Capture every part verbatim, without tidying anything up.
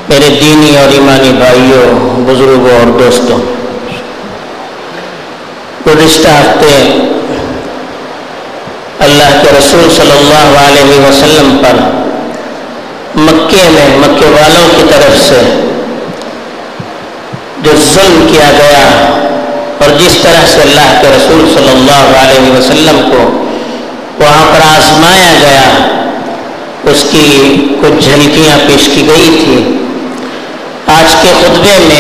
میرے دینی اور ایمانی بھائیوں، بزرگوں اور دوستوں، گزشتہ ہفتے اللہ کے رسول صلی اللہ علیہ وسلم پر مکے میں مکے والوں کی طرف سے جو ظلم کیا گیا اور جس طرح سے اللہ کے رسول صلی اللہ علیہ وسلم کو وہاں پر آزمایا گیا، اس کی کچھ جھلکیاں پیش کی گئی تھی۔ آج کے خطبے میں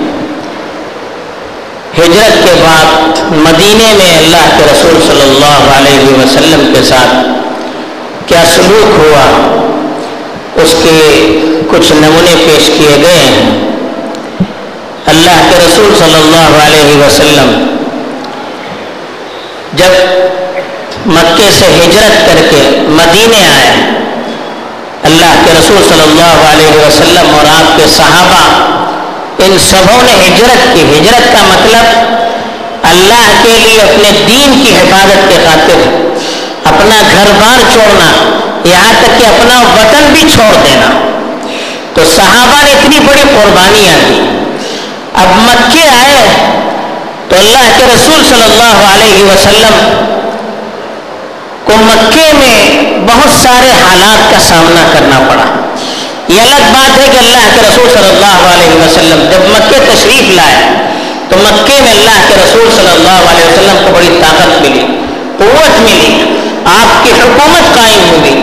ہجرت کے بعد مدینے میں اللہ کے رسول صلی اللہ علیہ وسلم کے ساتھ کیا سلوک ہوا، اس کے کچھ نمونے پیش کیے گئے ہیں۔ اللہ کے رسول صلی اللہ علیہ وسلم جب مکے سے ہجرت کر کے مدینے آئے، اللہ کے رسول صلی اللہ علیہ وسلم اور آپ کے صحابہ ان سبوں نے ہجرت کی۔ ہجرت کا مطلب اللہ کے لیے اپنے دین کی حفاظت کے خاطر اپنا گھر بار چھوڑنا، یہاں تک کہ اپنا وطن بھی چھوڑ دینا۔ تو صحابہ نے اتنی بڑی قربانیاں دی۔ اب مکے آئے تو اللہ کے رسول صلی اللہ علیہ وسلم کو مکے میں بہت سارے حالات کا سامنا کرنا پڑا۔ یہ الگ بات ہے کہ اللہ کے رسول صلی اللہ علیہ وسلم جب مکے تشریف لائے تو مکے میں اللہ کے رسول صلی اللہ علیہ وسلم کو بڑی طاقت ملی، قوت ملی، آپ کی حکومت قائم ہوئی۔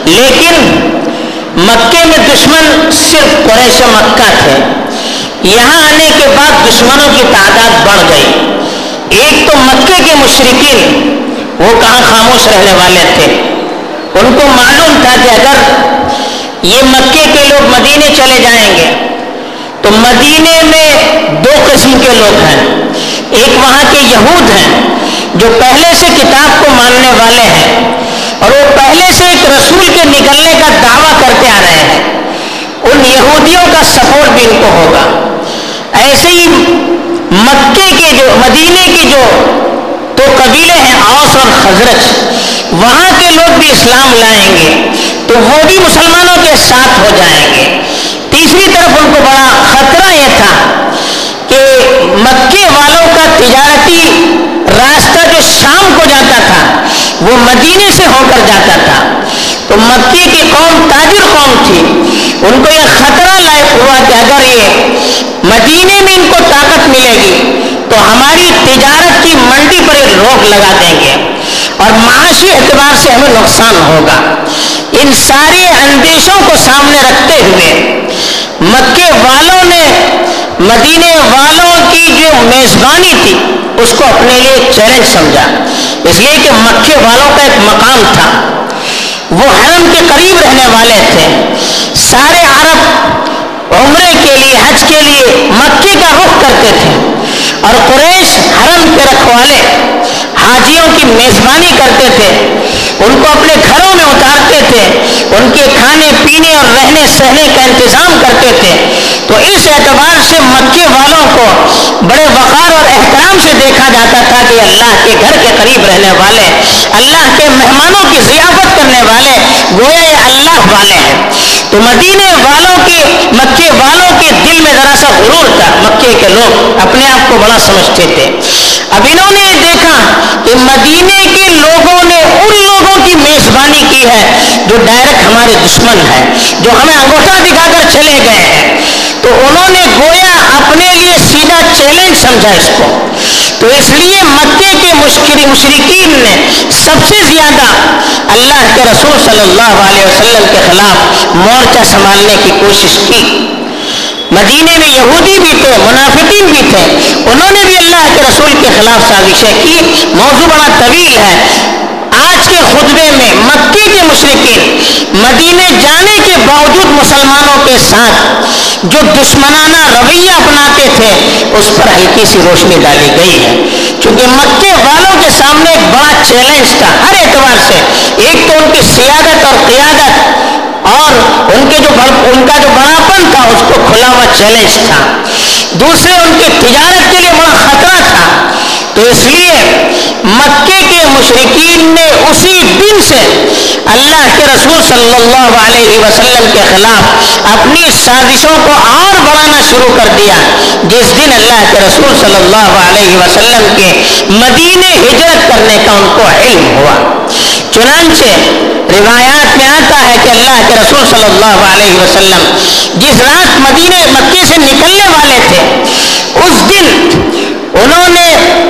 لیکن مکے میں دشمن صرف قریش مکہ تھے۔ یہاں آنے کے بعد دشمنوں کی تعداد بڑھ گئی۔ ایک تو مکے کے مشرکین، وہ کہاں خاموش رہنے والے تھے، ان کو معلوم تھا کہ اگر یہ مکے کے لوگ مدینے چلے جائیں گے تو مدینے میں دو قسم کے لوگ ہیں۔ ایک وہاں کے یہود ہیں جو پہلے سے کتاب کو ماننے والے ہیں اور وہ پہلے سے ایک رسول کے نکلنے کا دعویٰ کرتے آ رہے ہیں، ان یہودیوں کا سپورٹ بھی ان کو ہوگا۔ ایسے ہی مکے کے جو مدینے کی جو تو قبیلے ہیں اوس اور خزرج، وہاں کے لوگ بھی اسلام لائیں گے تو وہ بھی مسلمانوں کے ساتھ ہو جائیں گے۔ تیسری طرف ان کو بڑا خطرہ یہ تھا کہ مکے والوں کا تجارتی راستہ جو شام کو جاتا تھا وہ مدینے سے ہو کر جاتا تھا۔ تو مکے کی قوم تاجر قوم تھی، ان کو یہ خطرہ لاحق ہوا کہ اگر یہ مدینے میں ان کو طاقت ملے گی تو ہماری تجارت کی منڈی پر ایک روک لگا دیں گے اور معاشی اعتبار سے ہمیں نقصان ہوگا۔ ان سارے اندیشوں کو سامنے رکھتے ہوئے مکے والوں نے مدینے والوں کی جو میزبانی تھی اس کو اپنے لیے چیلنج سمجھا، اس لیے کہ مکے والوں کا ایک مقام تھا، وہ حرم کے قریب رہنے والے تھے۔ سارے عرب عمرے کے لیے حج کے لیے مکے کا رخ کرتے تھے اور قریش حرم کے رکھوالے حاجیوں کی میزبانی کرتے تھے، ان کو اپنے گھروں میں اتارتے تھے، ان کے کھانے پینے اور رہنے سہنے کا انتظام کرتے تھے۔ تو اس اعتبار سے مکے والوں کو بڑے وقار اور احترام سے دیکھا جاتا تھا کہ اللہ کے گھر کے قریب رہنے والے، اللہ کے مہمانوں کی ضیافت کرنے والے، گویا یہ اللہ والے ہیں۔ تو مدینے والوں کے مکے والوں کے دل میں ذرا سا غرور تھا، مکے کے لوگ اپنے آپ کو بڑا سمجھتے تھے۔ اب انہوں نے دیکھا کہ مدینے کے لوگوں نے ان لوگوں کی میزبانی کی ہے جو ڈائریکٹ ہمارے دشمن ہیں، جو ہمیں انگوٹھا دکھا کر چلے گئے ہیں، تو انہوں نے گویا اپنے لیے سیدھا چیلنج سمجھا اس کو۔ تو اس لیے مکے کے مشرکین نے سب سے زیادہ اللہ کے رسول صلی اللہ علیہ وسلم کے خلاف مورچہ سنبھالنے کی کوشش کی۔ مدینے میں یہودی بھی تھے، منافقین بھی تھے، انہوں نے بھی اللہ کے رسول کے خلاف سازشیں کی۔ موضوع بڑا طویل ہے۔ آج کے خطبے میں مکے کے مشرکین مدینے جانے کے باوجود مسلمانوں کے ساتھ جو دشمنانہ رویہ اپناتے تھے اس پر ہلکی سی روشنی ڈالی گئی ہے، چونکہ مکے والوں کے سامنے ایک بڑا چیلنج تھا ہر اعتبار سے۔ ایک تو ان کی سیادت اور قیادت اور ان کے جو ان کا جو بڑاپن تھا اس کو کھلا ہوا چیلنج تھا، دوسرے ان کی تجارت کے لیے بڑا خطرہ تھا۔ تو تو اس لیے مکے کے مشرکین نے اسی دن سے اللہ کے رسول صلی اللہ علیہ وسلم کے خلاف اپنی سازشوں کو اور بڑھانا شروع کر دیا جس دن اللہ کے رسول صلی اللہ علیہ وسلم کے مدینے ہجرت کرنے کا ان کو علم ہوا۔ چنانچہ روایات میں آتا ہے کہ اللہ کے رسول صلی اللہ علیہ وسلم جس رات مدینے مکے سے نکلنے والے تھے اس دن انہوں نے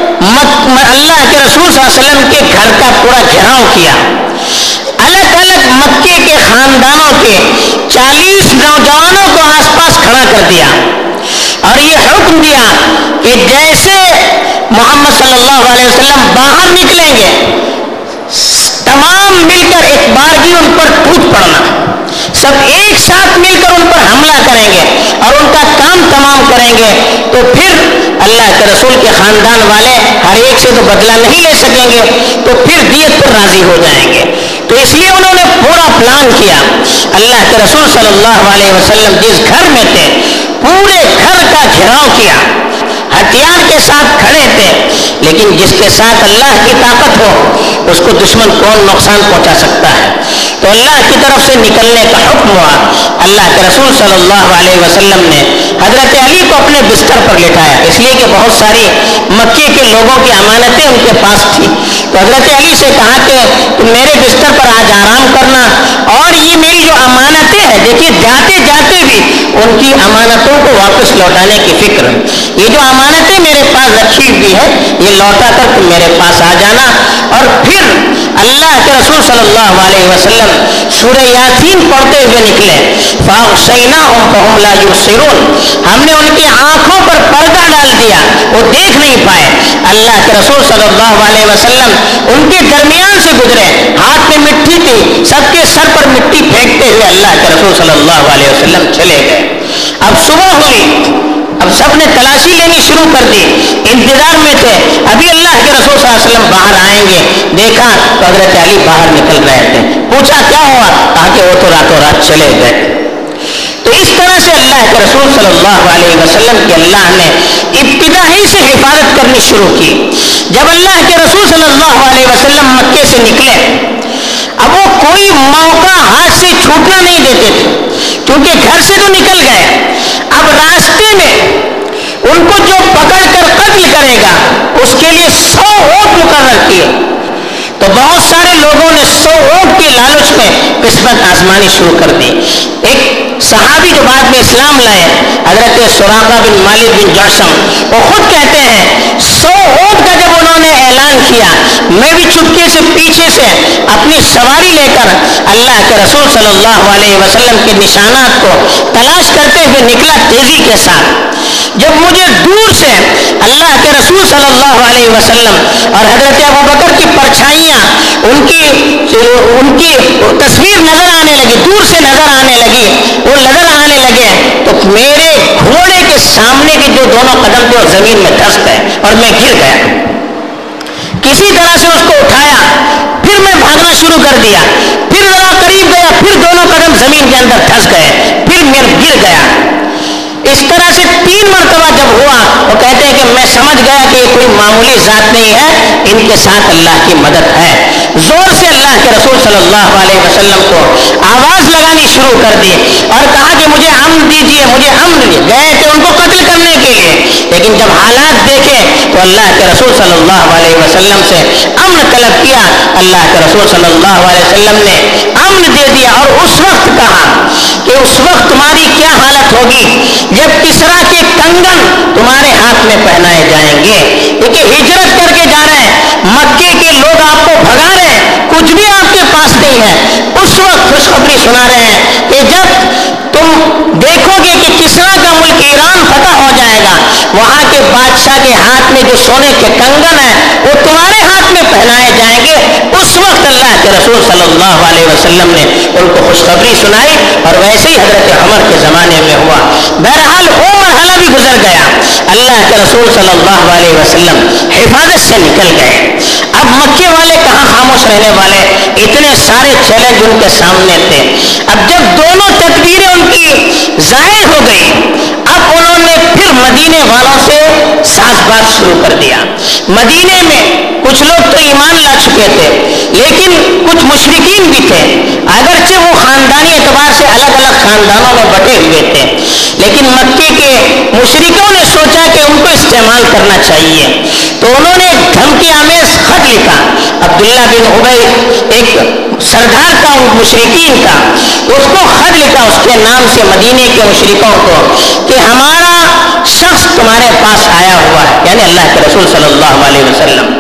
اللہ کے رسول صلی اللہ علیہ وسلم کے گھر کا پورا گھیراؤ کیا، الگ الگ مکے کے خاندانوں کے چالیس نوجوانوں کو آس پاس کھڑا کر دیا اور یہ حکم دیا کہ جیسے محمد صلی اللہ علیہ وسلم باہر نکلیں گے تمام مل کر ایک بارگی ان پر ٹوٹ پڑنا، سب ایک ساتھ مل کر ان پر حملہ کریں گے اور ان کا کام تمام کریں گے، تو پھر اللہ کے رسول کے خاندان والے ہر ایک سے تو بدلہ نہیں لے سکیں گے، تو پھر دیت پر راضی ہو جائیں گے۔ تو اس لیے انہوں نے پورا پلان کیا۔ اللہ کے رسول صلی اللہ علیہ وسلم جس گھر میں تھے پورے گھر کا گھیراؤ کیا، ہتھیار کے ساتھ کھڑے تھے، لیکن جس کے ساتھ اللہ کی طاقت ہو اس کو دشمن کون نقصان پہنچا سکتا ہے۔ تو اللہ کی طرف سے نکلنے کا حکم ہوا۔ اللہ کے رسول صلی اللہ علیہ وسلم نے حضرت علی کو اپنے بستر پر لٹایا، اس لیے کہ بہت ساری مکے کے لوگوں کی امانتیں ان کے پاس تھی، تو حضرت علی سے کہا کہ تم میرے بستر پر آج آرام کرنا، اور یہ میری جو امانتیں ہیں دیکھیے جاتے جاتے بھی ان کی امانتوں کو واپس لوٹانے کی فکر، یہ جو امانتیں میرے پاس رکھی ہوئی ہے یہ لوٹا کر تم میرے پاس آ جانا۔ اور پھر اللہ کے رسول صلی اللہ علیہ وسلم سورہ یاسین پڑھتے ہوئے نکلے، فَأَغْشَيْنَاهُمْ فَهُمْ لَا يُبْصِرُونَ، ہم نے ان کی آنکھوں پر پردہ ڈال دیا، وہ دیکھ نہیں پائے۔ اللہ کے رسول صلی اللہ علیہ وسلم ان کے درمیان سے گزرے، ہاتھ میں مٹی تھی، سب کے سر پر مٹی پھینکتے ہوئے اللہ کے رسول صلی اللہ علیہ وسلم چلے گئے۔ اب صبح ہوئی، اب سب نے تلاشی لینی شروع کر دی، انتظار میں تھے ابھی اللہ کے رسول صلی اللہ علیہ وسلم باہر آئیں گے۔ دیکھا تو حضرت علی باہر نکل رہے تھے، پوچھا کیا ہوا، کہا کہ وہ تو راتوں رات چلے گئے۔ تو اس طرح سے اللہ کے رسول صلی اللہ علیہ وسلم کی اللہ نے ابتدا ہی سے حفاظت کرنی شروع کی۔ جب اللہ کے رسول صلی اللہ علیہ وسلم مکے سے نکلے اب وہ کوئی موقع ہاتھ سے چھوٹنا نہیں دیتے تھے، کیونکہ گھر سے تو نکل گئے، اب راستے میں ان کو جو پکڑ کر قتل کرے گا اس کے لیے سو اونٹ مقرر کیے۔ تو بہت سارے لوگوں نے سو اونٹ کی لالچ میں قسمت آزمانی شروع کر دی۔ ایک صحابی جو بعد میں اسلام لائے حضرت سراقہ بن مالک بن جعشم، وہ خود کہتے ہیں سو اونٹ کا جب انہوں نے اعلان کیا میں بھی چپکے سے پیچھے سے اپنی سواری لے کر اللہ کے رسول صلی اللہ علیہ وسلم کے نشانات کو تلاش کرتے ہوئے نکلا تیزی کے ساتھ۔ جب مجھے دور سے اللہ کے رسول صلی اللہ علیہ وسلم اور حضرت ابوبکر کی پرچھائیاں ان کی ان کی تصویر نظر آنے لگی، دور سے نظر آنے لگی، وہ نظر آنے لگے تو میرے گھوڑے کے سامنے کے جو دونوں قدم تھے وہ زمین میں دھس گئے اور میں گر گیا۔ کسی طرح سے اس کو اٹھایا، پھر میں بھاگنا شروع کر دیا، پھر ذرا قریب گیا، پھر دونوں قدم زمین کے اندر دھس گئے، پھر میں گر گیا۔ اس طرح سے تین مرتبہ جب ہوا وہ کہتے ہیں کہ میں سمجھ گیا کہ یہ کوئی معمولی ذات نہیں ہے، ان کے ساتھ اللہ کی مدد ہے۔ زور سے اللہ کے رسول صلی اللہ علیہ وسلم کو آواز لگانی شروع کر دی اور کہا کہ مجھے امن دیجیے، مجھے امن دیجیے۔ گئے تھے ان کو قتل کرنے کے لیے، لیکن جب حالات دیکھے تو اللہ کے رسول صلی اللہ علیہ وسلم سے امن طلب کیا۔ اللہ کے رسول صلی اللہ علیہ وسلم نے امن دے دیا اور اس وقت کہا کہ اس وقت تمہاری کیا حالت ہوگی جب کسرا کے کنگن تمہارے ہاتھ میں پہنائے جائیں گے۔ دیکھیے ہجرت کر کے جا رہے ہیں، مکے کے لوگ آپ کو بھگا رہے ہیں، کچھ بھی آپ کے پاس نہیں ہے، اس وقت خوشخبری سنا رہے ہیں کہ جب تم دیکھو گے کہ کسرا کا ملک ایران فتح ہو جائے گا، وہاں کے بادشاہ کے ہاتھ میں جو سونے کے کنگن ہیں وہ تمہارے ہاتھ میں پہنائے جائیں گے۔ اس وقت اللہ کے رسول صلی اللہ علیہ وسلم نے ان کو خوشخبری سنائی اور ویسے ہی حضرت عمر کے زمانے میں ہوا۔ بہرحال وہ مرحلہ بھی گزر گیا، اللہ کے رسول صلی اللہ علیہ وسلم حفاظت سے نکل گئے۔ اب مکے والے کہاں خاموش رہنے والے، اتنے سارے چیلنج ان کے سامنے تھے۔ اب جب دونوں تدبیریں ان کی ظاہر ہو گئی اب انہوں نے پھر مدینے والوں سے ساز باز شروع کر دیا۔ مدینے میں کچھ لوگ تو ایمان لا چکے تھے، لیکن کچھ مشرکین بھی تھے، اگرچہ وہ خاندانی اعتبار سے الگ الگ خاندانوں میں بٹے ہوئے تھے، لیکن مکے کے مشرکوں نے سوچا کہ ان کو استعمال کرنا چاہیے، تو انہوں نے دھمکی آمیز خط لکھا۔ عبداللہ بن ابی ایک سردار تھا ان مشرکین کا، اس کو خط لکھا اس کے نام سے مدینے کے مشرکوں کو کہ ہمارا شخص تمہارے پاس آیا ہوا ہے، یعنی اللہ کے رسول صلی اللہ علیہ وسلم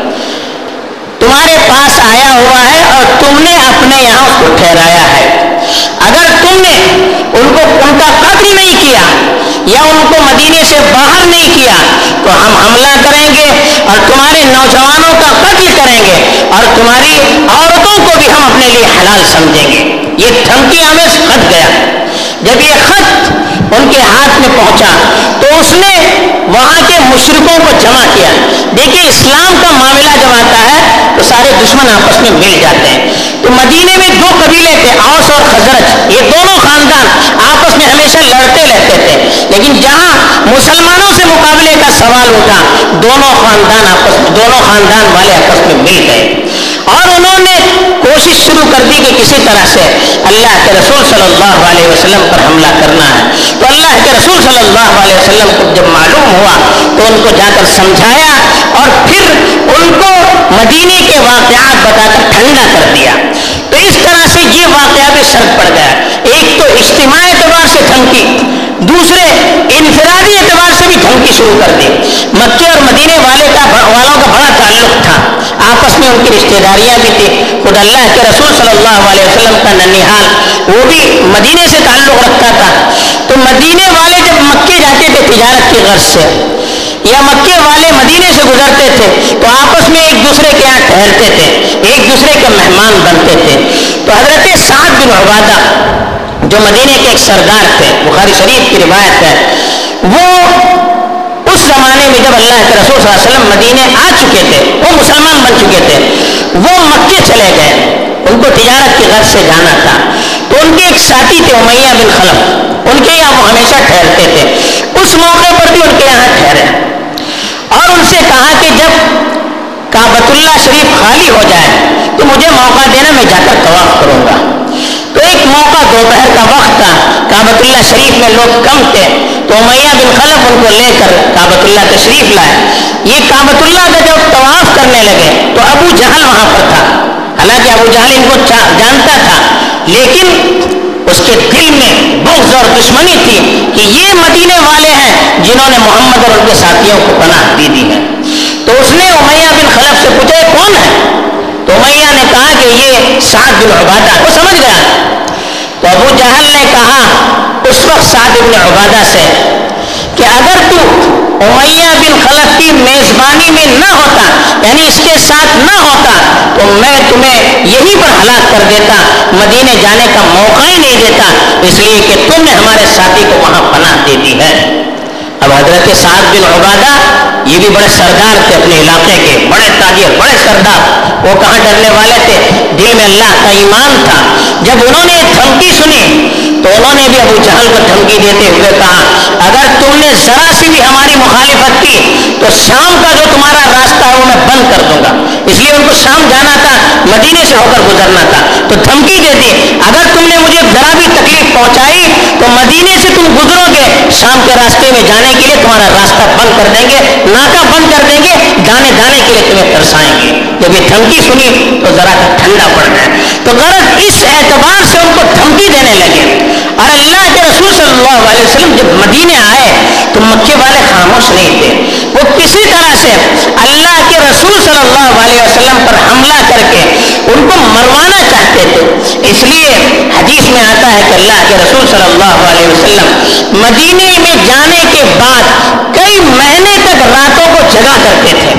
تمہارے پاس آیا ہوا ہے اور تم نے اپنے یہاں اس کو ٹھہرایا ہے، اگر تم نے ان کو ان کا قتل نہیں کیا یا ان کو مدینے سے باہر نہیں کیا تو ہم حملہ کریں گے اور تمہارے نوجوانوں کا قتل کریں گے اور تمہاری عورتوں کو بھی ہم اپنے لیے حلال سمجھیں گے۔ یہ دھمکی آمیز خط گیا۔ جب یہ خط ان کے ہاتھ میں پہنچا تو اس نے وہاں کے مشرکوں کو جمع کیا۔ دیکھیے اسلام کا معاملہ جب آتا ہے تو سارے دشمن آپس میں مل جاتے ہیں، تو مدینے میں دو قبیلے تھے، اوس اور خزرج، یہ دونوں خاندان آپس میں ہمیشہ لڑتے رہتے تھے، لیکن جہاں مسلمانوں سے مقابلے کا سوال اٹھا دونوں خاندان آپس میں دونوں خاندان والے آپس میں مل گئے اور انہوں نے کوشش شروع کر دی کہ کسی طرح سے اللہ کے رسول صلی اللہ علیہ وسلم پر حملہ کرنا ہے۔ تو اللہ کے رسول صلی اللہ علیہ وسلم کو جب معلوم ہوا تو ان کو جا کر سمجھایا اور پھر ان کو مدینے کے واقعات بتا کر ٹھنڈا کر دیا۔ تو اس طرح سے یہ واقعہ بھی شرط پڑ گیا، ایک تو اجتماعی اعتبار سے دھمکی، دوسرے انفرادی اعتبار سے بھی دھمکی شروع کر دی۔ مکے اور مدینے والے کا والوں کا بڑا تعلق تھا، آپس میں ان کی رشتہ داریاں بھی تھی، خود اللہ کے رسول صلی اللہ علیہ وسلم کا ننیحال وہ بھی مدینے سے تعلق رکھتا تھا۔ تو مدینے والے جب مکے جاتے تھے تجارت کی غرض سے یا مکے والے مدینے سے گزرتے تھے تو آپس میں ایک دوسرے کے یہاں ٹھہرتے تھے، ایک دوسرے کے مہمان بنتے تھے۔ تو حضرت سعد بن عبادہ جو مدینے کے ایک سردار تھے، بخاری شریف کی روایت ہے، وہ اس زمانے میں جب اللہ کے رسول صلی اللہ علیہ وسلم مدینے آ چکے تھے، وہ مسلمان بن چکے تھے، وہ مکے چلے گئے، ان کو تجارت کی غرض سے جانا تھا، تو ان کے ایک ساتھی تھے امیہ بن خلف، ان کے یہاں وہ ہمیشہ ٹھہرتے تھے، اس موقع پر بھی ان کے یہاں ٹھہرے اور ان سے کہا کہ جب کعبۃ اللہ شریف خالی ہو جائے تو مجھے موقع دینا، میں جا کر طواف کروں گا۔ تو ایک موقع دوپہر کا وقت تھا، کعبۃ اللہ شریف میں لوگ کم تھے، تو امیہ بن خلف ان کو لے کر کعبۃ اللہ تشریف لائے۔ یہ کعبۃ اللہ کا جب طواف کرنے لگے تو ابو جہل وہاں پر تھا، حالانکہ ابو جہل ان کو جانتا تھا، لیکن اس کے دل میں بغض اور دشمنی تھی کہ یہ مدینے والے ہیں جنہوں نے محمد اور ان کے ساتھیوں کو پناہ دی دی ہے۔ تو اس نے امیہ بن خلف سے پوچھا یہ کون ہے؟ تو امیہ نے کہا کہ یہ سعد بن عبادہ، وہ سمجھ گیا۔ تو ابو جہل نے کہا اس وقت سعد بن عبادہ سے کہ اگر تو امیہ بن خلف کی میزبانی میں نہ ہوتا، یعنی اس کے ساتھ نہ ہوتا، تو میں تمہیں یہیں پر ہلاک کر دیتا، مدینے جانے کا موقع ہی نہیں دیتا، اس لیے کہ تم نے ہمارے ساتھی کو وہاں پناہ دے دی ہے۔ اب حضرت سعد بن عبادہ یہ بھی بڑے سردار تھے، اپنے علاقے کے بڑے تاجر، بڑے سردار، وہ کہاں ڈرنے والے تھے، دل میں اللہ کا ایمان تھا۔ جب انہوں نے دھمکی سنی تو انہوں نے بھی ابو جہل کو دھمکی دیتے ہوئے کہا اگر تم نے ذرا سی بھی ہماری مخالفت کی تو شام کا جو تمہارا راستہ ہے وہ میں بند کر دوں گا۔ اس لیے ان کو شام جانا تھا، مدینے سے ہو کر گزرنا تھا، تو دھمکی دے دی اگر تم نے مجھے ذرا بھی تکلیف پہنچائی تو مدینے سے تم گزرو گے، شام کے راستے میں جانے کے لیے تمہارا راستہ بند کر دیں گے، ناکہ بند کر دیں گے، دانے دانے کے لیے تمہیں ترسائیں گے۔ جب یہ دھمکی سنی تو ذرا ٹھنڈا پڑ گیا، تو غرض اس اعتبار سے ان کو دھمکی دینے لگے۔ اور اللہ کے رسول صلی اللہ علیہ وسلم جب مدینے آئے تو مکے والے خاموش نہیں تھے، وہ کسی طرح سے اللہ کے رسول صلی اللہ علیہ وسلم پر حملہ کر کے ان کو مروانا چاہتے تھے۔ اس لیے حدیث میں آتا ہے کہ اللہ کے رسول صلی اللہ علیہ وسلم مدینے میں جانے کے بعد کئی مہینے تک راتوں کو جگا کرتے تھے۔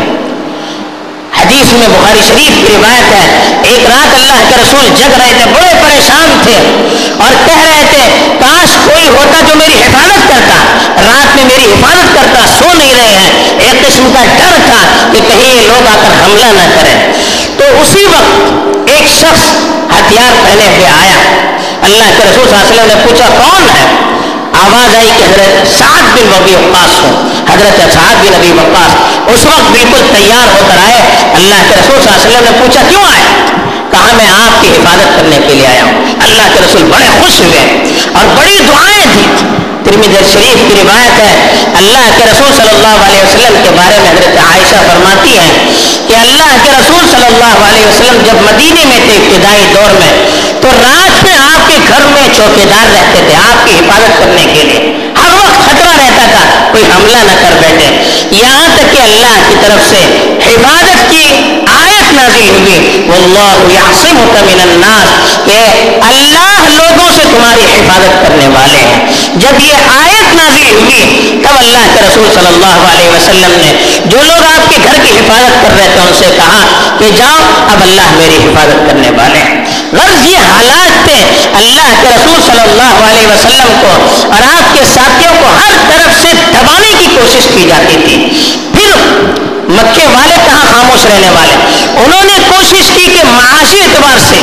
حدیث میں بخاری شریف کی روایت ہے، ایک رات اللہ کے رسول جگ رہے تھے، بڑے پریشان تھے اور کہہ رہے تھے کاش کوئی ہوتا جو میری حفاظت کرتا، رات میں میری حفاظت کرتا، سو نہیں رہے ہیں۔ ایک قسم کا ڈر تھا کہ کہیں یہ لوگ آ کر حملہ نہ کریں۔ تو اسی وقت ایک شخص ہتھیار پہنے ہوئے آیا، اللہ کے رسول صلی اللہ علیہ وسلم نے پوچھا کون ہے؟ آواز آئی کہ حضرت سعد بن ابی وقاص ہوں. حضرت سعد بن ابی وقاص اس وقت بالکل تیار ہو کر آئے. اللہ کے رسول صلی اللہ علیہ وسلم نے پوچھا کیوں آئے؟ کہا میں آپ کی حفاظت کرنے کے لیے آیا ہوں. اللہ کے رسول بڑے خوش ہوئے اور بڑی دعائیں دی. ترمذی شریف کی روایت ہے, اللہ کے رسول صلی اللہ علیہ وسلم کے بارے میں حضرت عائشہ فرماتی ہیں کہ اللہ کے رسول صلی اللہ علیہ وسلم جب مدینے میں تھے ابتدائی دور میں, تو رات میں آپ کے گھر میں چوکیدار رہتے تھے آپ کی حفاظت کرنے کے لیے. ہر وقت خطرہ رہتا تھا کوئی حملہ نہ کر بیٹھے. یہاں تک کہ اللہ کی طرف سے حفاظت کی آیت نازل ہوئی, واللہ یعصمک من الناس, کہ اللہ لوگوں سے تمہاری حفاظت کرنے والے ہیں. جب یہ آیت نازل ہوئی تب اللہ کے رسول صلی اللہ علیہ وسلم نے جو لوگ آپ کے گھر کی حفاظت کر رہے تھے ان سے کہا کہ جاؤ اب اللہ میری حفاظت کرنے والے ہیں. غرض یہ حالات تھے. اللہ کے رسول صلی اللہ علیہ وسلم کو اور آپ کے ساتھیوں کو ہر طرف سے دبانے کی کوشش کی جاتی تھی. پھر مکے والے کہاں خاموش رہنے والے, انہوں نے کوشش کی کہ معاشی اعتبار سے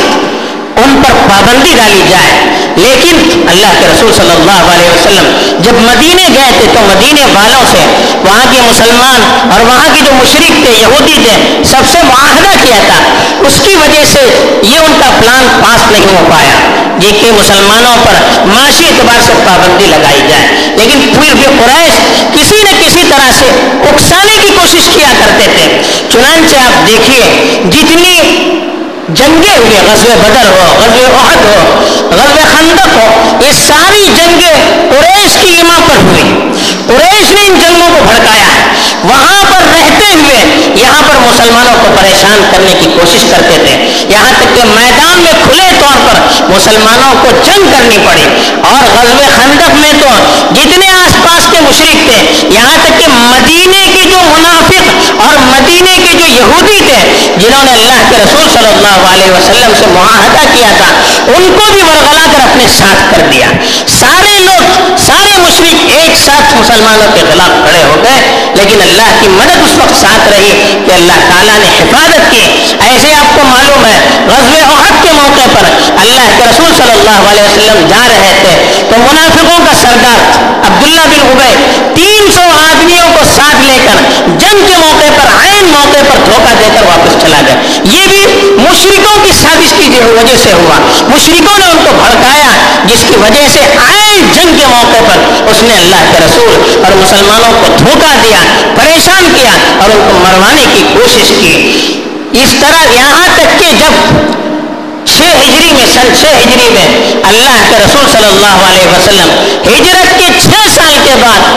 ان پر پابندی ڈالی جائے. لیکن اللہ کے رسول صلی اللہ علیہ وسلم جب مدینے گئے تھے تو مدینے والوں سے, وہاں کے مسلمان اور وہاں کے جو مشرک تھے یہودی تھے, سب سے معاہدہ کیا تھا. اس کی وجہ سے یہ ان کا پلان پاس نہیں ہو پایا جی کہ مسلمانوں پر معاشی اعتبار سے پابندی لگائی جائے. لیکن پھر بھی قریش کسی نہ کسی طرح سے اکسانے کی کوشش کیا کرتے تھے. چنانچہ آپ دیکھیے جتنی جنگیں ہوئی, غزوہ بدر ہو, غزوہ احد ہو, غزوہ خندق ہو, یہ ساری جنگیں قریش کی ایما پر ہوئی. قریش نے ان جنگوں کو بھڑکایا ہے. وہاں پر رہتے ہوئے یہاں پر مسلمانوں کو پریشان کرنے کی کوشش کرتے تھے, یہاں تک کہ میدان میں کھلے طور پر مسلمانوں کو جنگ کرنی پڑی. اور غزوہ خندق میں تو جتنے آس پاس کے مشرک تھے, یہاں تک کہ مدینے کے جو منافق اور مدینے کے جو یہودی تھے جنہوں نے اللہ کے رسول صلی اللہ علیہ وسلم سے معاہدہ کیا تھا, ان کو بھی ورغلا کر اپنے ساتھ کر دیا. سارے لوگ سارے مشرک ایک ساتھ مسلمانوں کے خلاف کھڑے ہو گئے. لیکن اللہ کی مدد اس وقت ساتھ رہی کہ اللہ تعالیٰ نے حفاظت کی. ایسے آپ کو معلوم ہے غزوہ احد کے موقع پر اللہ کے رسول صلی اللہ علیہ وسلم جا رہے تھے تو منافقوں کا سردار عبداللہ بن ابی تین سو آدمیوں کو ساتھ لے کر جنگ کے موقع پر عین موقع پر دھوکہ دے کر واپس چلا گیا. یہ بھی مشرکوں کی سازش کی وجہ سے ہوا. مشرکوں نے ان کو بھڑکایا جس کی وجہ سے عین جنگ کے موقع پر اس نے اللہ کے رسول اور مسلمانوں کو دھوکہ دیا, پریشان کیا اور ان کو مروانے کی کوشش کی. اس طرح یہاں تک کہ جب چھ ہجری میں سن چھ ہجری میں اللہ کے رسول صلی اللہ علیہ وسلم ہجرت کے چھ سال کے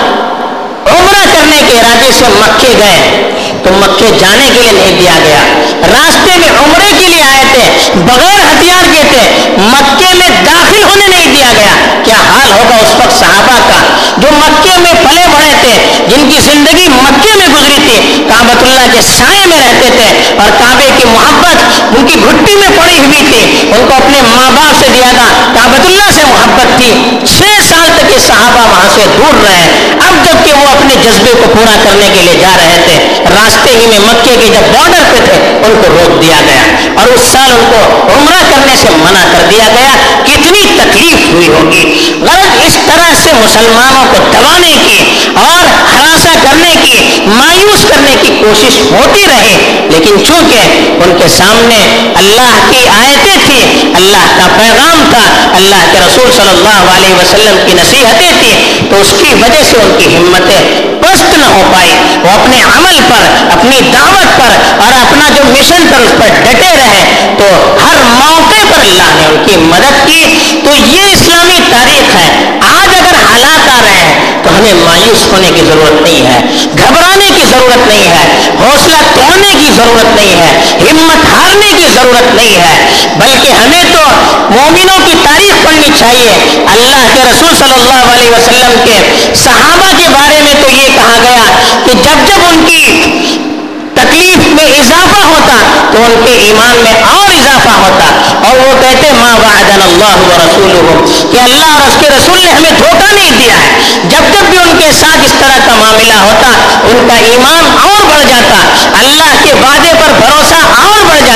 بعد عمرہ کرنے کے ارادے سے مکے گئے تو مکے جانے کے لیے نہیں دیا گیا. راستے میں عمرے کے لیے آئے تھے, بغیر ہتھیار کے تھے, مکے میں داخل ہونے نہیں دیا گیا. کیا حال ہوگا اس وقت صحابہ کا جو مکے میں پلے بڑھے تھے, جن کی زندگی مکے میں گزری تھی, کعبۃ اللہ کے سائے میں رہتے تھے اور کعبے کی محبت ان کی گھٹی میں پڑی ہوئی تھی. ان کو اپنے ماں باپ سے زیادہ کعبۃ اللہ سے محبت تھی. چھ سال تک یہ صحابہ وہاں سے دور رہے. اب جب کہ وہ اپنے جذبے کو پورا کرنے کے لیے جا رہے تھے, راستے ہی میں مکے کے جب بارڈر پہ تھے ان کو روک دیا گیا اور اس سال ان کو عمرہ کرنے سے منع کر دیا گیا. کتنی تکلیف ہوئی ہوگی. غرض اس طرح سے مسلمانوں کو دبانے کی اور ہراساں کرنے کی, مایوس کرنے کی کوشش ہوتی رہی. لیکن چونکہ ان کے سامنے اللہ کی آیتیں تھیں, اللہ کا پیغام تھا, اللہ کے رسول صلی اللہ علیہ وسلم کی نصیحتیں تھیں, تو اس کی وجہ سے ان کی ہمتیں پست نہ ہو پائی. وہ اپنے عمل پر, اپنی دعوت پر اور اپنا جو مشن پر اس پر ڈٹے رہے. تو ہر موقع پر اللہ نے ان کی مدد کی. تو یہ اسلامی تاریخ ہے. آج اگر حالات آ رہے ہیں تو ہمیں مایوس ہونے کی ضرورت نہیں ہے, گھبرانے کی ضرورت نہیں ہے, حوصلہ توڑنے کی ضرورت نہیں ہے, ہمت ہارنے کی ضرورت نہیں ہے, بلکہ ہمیں تو مومنوں کی تاریخ پڑھنی چاہیے. اللہ کے رسول صلی اللہ علیہ وسلم کے صحابہ کے بارے میں تو یہ کہا گیا کہ جب جب ان کی تکلیف میں اضافہ ہوتا تو ان کے ایمان میں اور اضافہ ہوتا, اور وہ کہتے ما وعدنا اللہ ورسولہ, کہ اللہ اور اس کے رسول نے ہمیں دھوکہ نہیں دیا ہے. جب جب بھی ان کے ساتھ اس طرح کا معاملہ ہوتا ان کا ایمان اور بڑھ جاتا, اللہ کے وعدے پر بھروسہ اور بڑھ جاتا.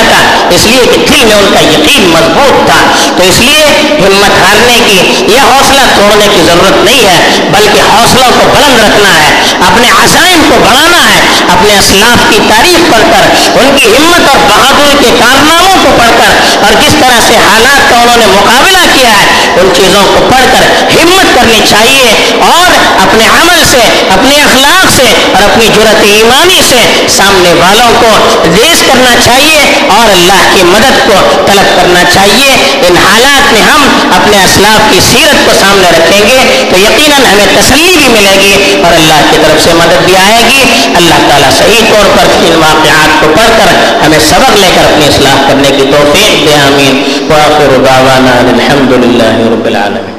اس لیے کہ دل میں ان کا یقین مضبوط تھا. تو اس لیے ہمت ہارنے کی یا حوصلہ توڑنے کی ضرورت نہیں ہے، بلکہ حوصلوں کو بلند رکھنا ہے، اپنے عزائم کو بڑھانا ہے. اپنے اسلاف کی تاریخ پڑھ کر، ان کی ہمت اور بہادری کے کارناموں کو پڑھ کر، اور جس طرح سے حالات کا انہوں نے مقابلہ کیا ہے، ان چیزوں کو پڑھ کر ہمت کرنی چاہیے، اور اپنے عمل سے، اپنے اخلاق سے اور اپنی جرأت ایمانی سے سامنے والوں کو ریز کرنا چاہیے اور اللہ کی مدد کو طلب کرنا چاہیے. ان حالات میں ہم اپنے اسلاف کی سیرت کو سامنے رکھیں گے تو یقیناً ہمیں تسلی بھی ملے گی اور اللہ کی طرف سے مدد بھی آئے گی. اللہ تعالیٰ صحیح طور پر ان واقعات کو پڑھ کر ہمیں سبق لے کر اپنی اصلاح کرنے کی توفیق دے. آمین. وآخر دعوانا الحمد للہ رب العالمین.